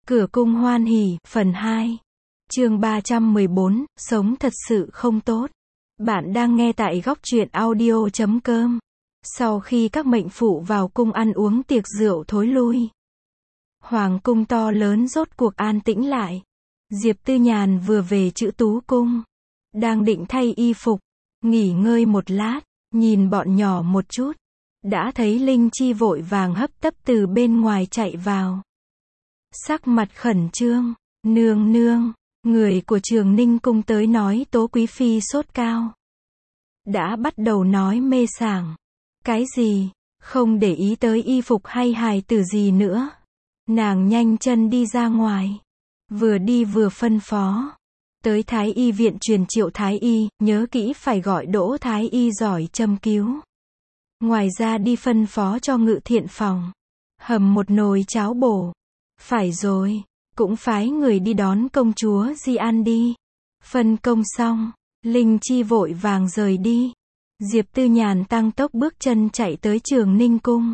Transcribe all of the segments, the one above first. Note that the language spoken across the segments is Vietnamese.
Cửa cung hoan hỉ, phần 2. Chương 314, sống thật sự không tốt. Bạn đang nghe tại góc truyện audio.com. Sau khi các mệnh phụ vào cung ăn uống tiệc rượu thối lui, hoàng cung to lớn rốt cuộc an tĩnh lại. Diệp Tư Nhàn vừa về Chữ Tú cung, đang định thay y phục, nghỉ ngơi một lát, nhìn bọn nhỏ một chút, đã thấy Linh Chi vội vàng hấp tấp từ bên ngoài chạy vào. Sắc mặt khẩn trương, nương nương, người của Trường Ninh cung tới nói Tố Quý Phi sốt cao. Đã bắt đầu nói mê sảng. Cái gì? Không để ý tới y phục hay hài tử gì nữa. Nàng nhanh chân đi ra ngoài. Vừa đi vừa phân phó. Tới Thái Y viện truyền Triệu Thái Y, nhớ kỹ phải gọi Đỗ Thái Y giỏi châm cứu. Ngoài ra đi phân phó cho Ngự Thiện phòng hầm một nồi cháo bổ. Phải rồi, cũng phái người đi đón công chúa Di An đi. Phân công xong, Linh Chi vội vàng rời đi. Diệp Tư Nhàn tăng tốc bước chân chạy tới Trường Ninh cung.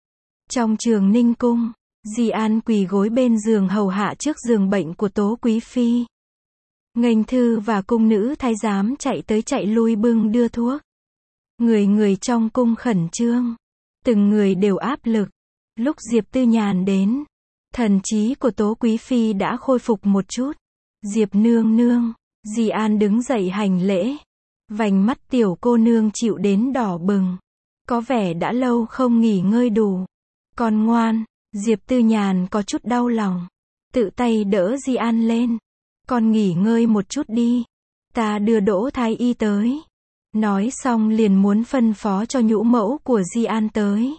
Trong Trường Ninh cung, Di An quỳ gối bên giường hầu hạ trước giường bệnh của Tố Quý Phi. Nghênh thư và cung nữ thái giám chạy tới chạy lui bưng đưa thuốc. Người người trong cung khẩn trương, từng người đều áp lực. Lúc Diệp Tư Nhàn đến, thần trí của Tố Quý Phi đã khôi phục một chút. Diệp nương nương, Di An đứng dậy hành lễ. Vành mắt tiểu cô nương chịu đến đỏ bừng. Có vẻ đã lâu không nghỉ ngơi đủ. Con ngoan, Diệp Tư Nhàn có chút đau lòng. Tự tay đỡ Di An lên. Con nghỉ ngơi một chút đi. Ta đưa Đỗ Thái Y tới. Nói xong liền muốn phân phó cho nhũ mẫu của Di An tới.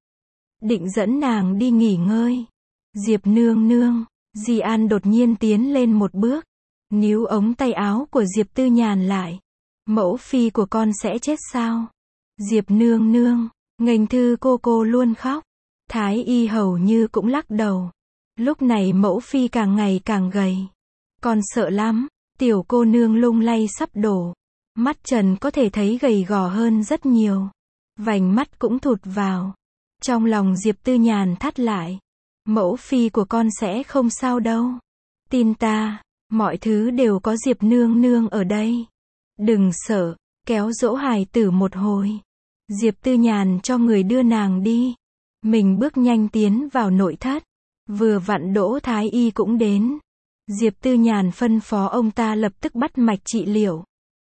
Định dẫn nàng đi nghỉ ngơi. Diệp nương nương, Di An đột nhiên tiến lên một bước, níu ống tay áo của Diệp Tư Nhàn lại. Mẫu phi của con sẽ chết sao? Diệp nương nương, nghênh thư cô luôn khóc. Thái Y hầu như cũng lắc đầu. Lúc này mẫu phi càng ngày càng gầy. Con sợ lắm. Tiểu cô nương lung lay sắp đổ. Mắt trần có thể thấy gầy gò hơn rất nhiều. Vành mắt cũng thụt vào. Trong lòng Diệp Tư Nhàn thắt lại. Mẫu phi của con sẽ không sao đâu. Tin ta, mọi thứ đều có Diệp nương nương ở đây. Đừng sợ, kéo dỗ hài tử một hồi. Diệp Tư Nhàn cho người đưa nàng đi. Mình bước nhanh tiến vào nội thất. Vừa vặn Đỗ Thái Y cũng đến. Diệp Tư Nhàn phân phó ông ta lập tức bắt mạch trị liệu.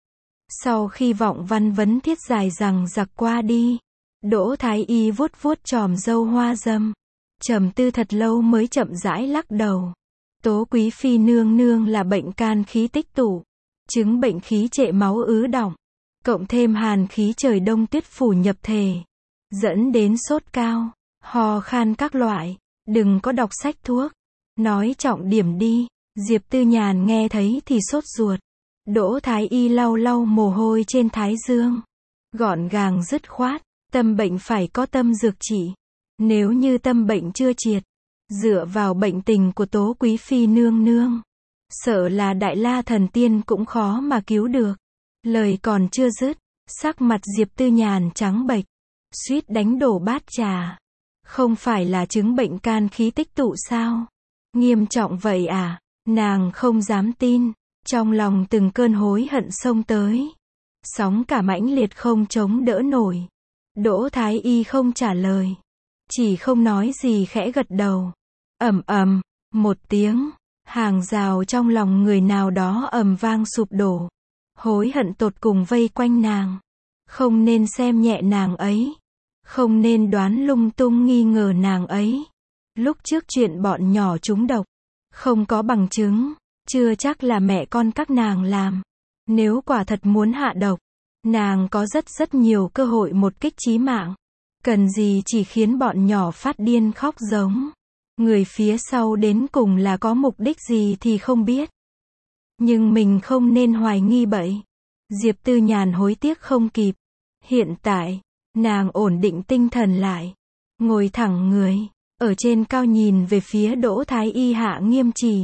Sau khi vọng văn vấn thiết dài rằng giặc qua đi, Đỗ Thái Y vuốt vuốt chòm râu hoa râm. Trầm tư thật lâu mới chậm rãi lắc đầu. Tố Quý Phi nương nương là bệnh can khí tích tụ, chứng bệnh khí trệ máu ứ đọng, cộng thêm hàn khí trời đông tuyết phủ nhập thể, dẫn đến sốt cao, ho khan các loại. Đừng có đọc sách thuốc. Nói trọng điểm đi. Diệp Tư Nhàn nghe thấy thì sốt ruột. Đỗ Thái Y lau lau mồ hôi trên thái dương. Gọn gàng dứt khoát. Tâm bệnh phải có tâm dược trị. Nếu như tâm bệnh chưa triệt, dựa vào bệnh tình của Tố Quý Phi nương nương, sợ là Đại La thần tiên cũng khó mà cứu được. Lời còn chưa dứt, sắc mặt Diệp Tư Nhàn trắng bệch, suýt đánh đổ bát trà. Không phải là chứng bệnh can khí tích tụ sao? Nghiêm trọng vậy à? Nàng không dám tin, trong lòng từng cơn hối hận xông tới. Sóng cả mãnh liệt không chống đỡ nổi. Đỗ Thái Y không trả lời, chỉ không nói gì khẽ gật đầu. Ầm ầm, một tiếng, hàng rào trong lòng người nào đó ầm vang sụp đổ. Hối hận tột cùng vây quanh nàng. Không nên xem nhẹ nàng ấy. Không nên đoán lung tung nghi ngờ nàng ấy. Lúc trước chuyện bọn nhỏ trúng độc, không có bằng chứng, chưa chắc là mẹ con các nàng làm. Nếu quả thật muốn hạ độc, nàng có rất nhiều cơ hội một kích chí mạng. Cần gì chỉ khiến bọn nhỏ phát điên khóc giống. Người phía sau đến cùng là có mục đích gì thì không biết. Nhưng mình không nên hoài nghi bậy. Diệp Tư Nhàn hối tiếc không kịp. Hiện tại, nàng ổn định tinh thần lại. Ngồi thẳng người, ở trên cao nhìn về phía Đỗ Thái Y hạ nghiêm trì.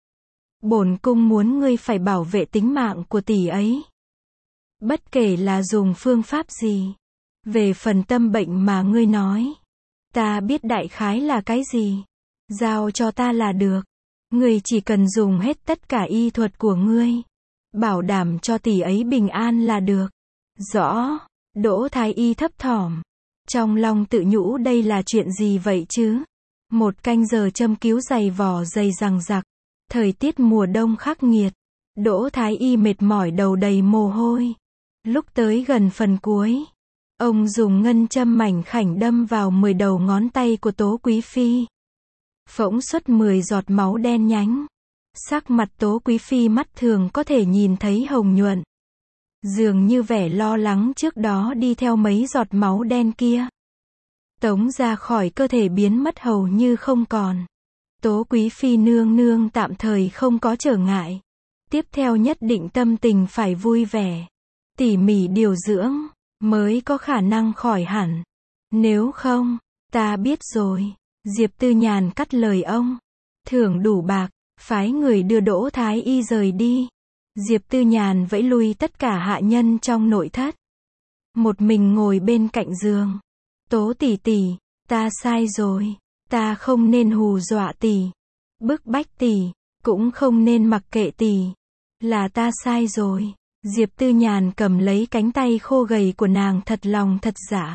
Bổn cung muốn ngươi phải bảo vệ tính mạng của tỷ ấy. Bất kể là dùng phương pháp gì. Về phần tâm bệnh mà ngươi nói, ta biết đại khái là cái gì. Giao cho ta là được. Ngươi chỉ cần dùng hết tất cả y thuật của ngươi, bảo đảm cho tỷ ấy bình an là được. Rõ. Đỗ Thái Y thấp thỏm. Trong lòng tự nhủ đây là chuyện gì vậy chứ? 1 canh giờ châm cứu dày vò dày dằng dặc. Thời tiết mùa đông khắc nghiệt. Đỗ Thái Y mệt mỏi đầu đầy mồ hôi. Lúc tới gần phần cuối, ông dùng ngân châm mảnh khảnh đâm vào 10 đầu ngón tay của Tố Quý Phi. Phỗng xuất 10 giọt máu đen nhánh. Sắc mặt Tố Quý Phi mắt thường có thể nhìn thấy hồng nhuận. Dường như vẻ lo lắng trước đó đi theo mấy giọt máu đen kia. Tống ra khỏi cơ thể biến mất hầu như không còn. Tố Quý Phi nương nương tạm thời không có trở ngại. Tiếp theo nhất định tâm tình phải vui vẻ, tỉ mỉ điều dưỡng, mới có khả năng khỏi hẳn. Nếu không, ta biết rồi. Diệp Tư Nhàn cắt lời ông. Thưởng đủ bạc, phái người đưa Đỗ Thái Y rời đi. Diệp Tư Nhàn vẫy lui tất cả hạ nhân trong nội thất. Một mình ngồi bên cạnh giường. Tố tỷ tỷ, ta sai rồi. Ta không nên hù dọa tỷ, bức bách tỷ, cũng không nên mặc kệ tỷ. Là ta sai rồi. Diệp Tư Nhàn cầm lấy cánh tay khô gầy của nàng thật lòng thật dạ.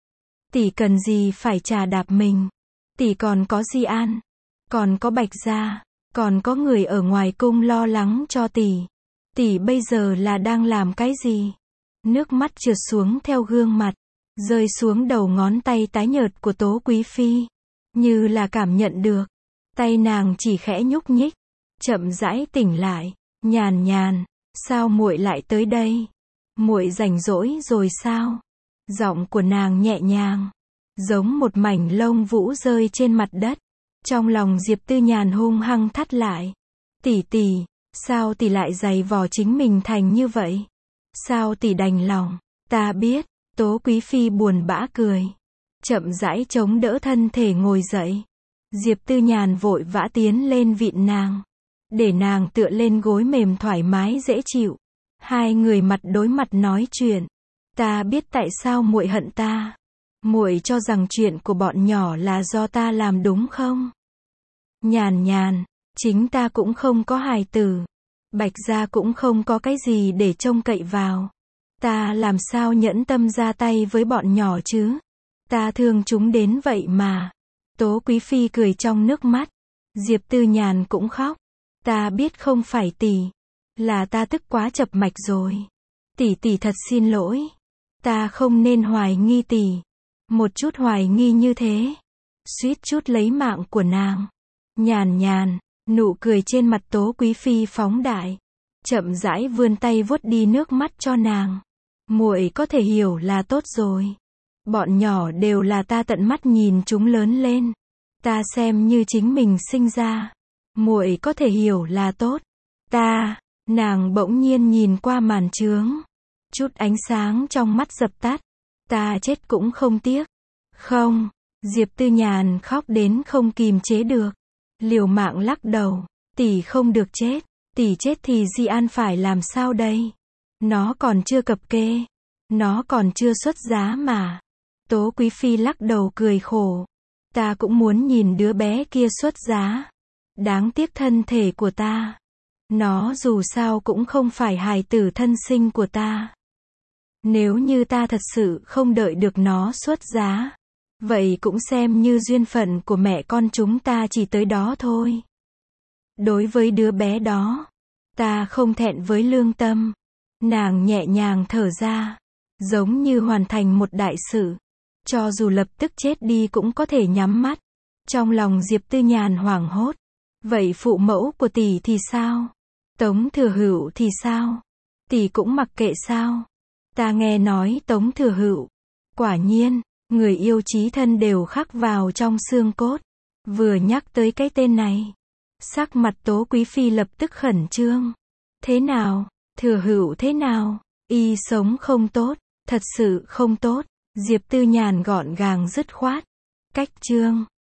Tỷ cần gì phải chà đạp mình. Tỷ còn có Di An, còn có Bạch Gia, còn có người ở ngoài cung lo lắng cho tỷ. Tỷ bây giờ là đang làm cái gì? Nước mắt trượt xuống theo gương mặt, rơi xuống đầu ngón tay tái nhợt của Tố Quý Phi. Như là cảm nhận được. Tay nàng chỉ khẽ nhúc nhích, chậm rãi tỉnh lại. Nhàn Nhàn, sao muội lại tới đây? Muội rảnh rỗi rồi sao? Giọng của nàng nhẹ nhàng, giống một mảnh lông vũ rơi trên mặt đất. Trong lòng Diệp Tư Nhàn hung hăng thắt lại. Tỷ tỷ, sao tỷ lại giày vò chính mình thành như vậy? Sao tỷ đành lòng? Ta biết. Tố Quý Phi buồn bã cười, chậm rãi chống đỡ thân thể ngồi dậy. Diệp Tư Nhàn vội vã tiến lên vịn nàng, để nàng tựa lên gối mềm thoải mái dễ chịu. Hai người mặt đối mặt nói chuyện. Ta biết tại sao muội hận ta. Muội cho rằng chuyện của bọn nhỏ là do ta làm đúng không? Nhàn Nhàn, chính ta cũng không có hài tử. Bạch Gia cũng không có cái gì để trông cậy vào. Ta làm sao nhẫn tâm ra tay với bọn nhỏ chứ? Ta thương chúng đến vậy mà. Tố Quý Phi cười trong nước mắt. Diệp Tư Nhàn cũng khóc. Ta biết không phải tỷ, là ta tức quá chập mạch rồi. Tỷ tỷ thật xin lỗi. Ta không nên hoài nghi tỷ. Một chút hoài nghi như thế, suýt chút lấy mạng của nàng. Nhàn Nhàn, nụ cười trên mặt Tố Quý Phi phóng đại, chậm rãi vươn tay vuốt đi nước mắt cho nàng. Muội có thể hiểu là tốt rồi. Bọn nhỏ đều là ta tận mắt nhìn chúng lớn lên. Ta xem như chính mình sinh ra. Muội có thể hiểu là tốt. Nàng bỗng nhiên nhìn qua màn chướng. Chút ánh sáng trong mắt dập tắt. Ta chết cũng không tiếc. Không. Diệp Tư Nhàn khóc đến không kìm chế được. Liều mạng lắc đầu. Tỷ không được chết. Tỷ chết thì Di An phải làm sao đây? Nó còn chưa cập kê. Nó còn chưa xuất giá mà. Tố Quý Phi lắc đầu cười khổ. Ta cũng muốn nhìn đứa bé kia xuất giá. Đáng tiếc thân thể của ta. Nó dù sao cũng không phải hài tử thân sinh của ta. Nếu như ta thật sự không đợi được nó xuất giá, vậy cũng xem như duyên phận của mẹ con chúng ta chỉ tới đó thôi. Đối với đứa bé đó, ta không thẹn với lương tâm. Nàng nhẹ nhàng thở ra, giống như hoàn thành một đại sự. Cho dù lập tức chết đi cũng có thể nhắm mắt. Trong lòng Diệp Tư Nhàn hoảng hốt. Vậy phụ mẫu của tỷ thì sao? Tống Thừa Hữu thì sao? Tỷ cũng mặc kệ sao? Ta nghe nói Tống Thừa Hữu. Quả nhiên, người yêu chí thân đều khắc vào trong xương cốt. Vừa nhắc tới cái tên này, sắc mặt Tố Quý Phi lập tức khẩn trương. Thế nào? Thừa Hữu thế nào? Y sống không tốt, thật sự không tốt. Diệp Tư Nhàn gọn gàng dứt khoát. Cách chương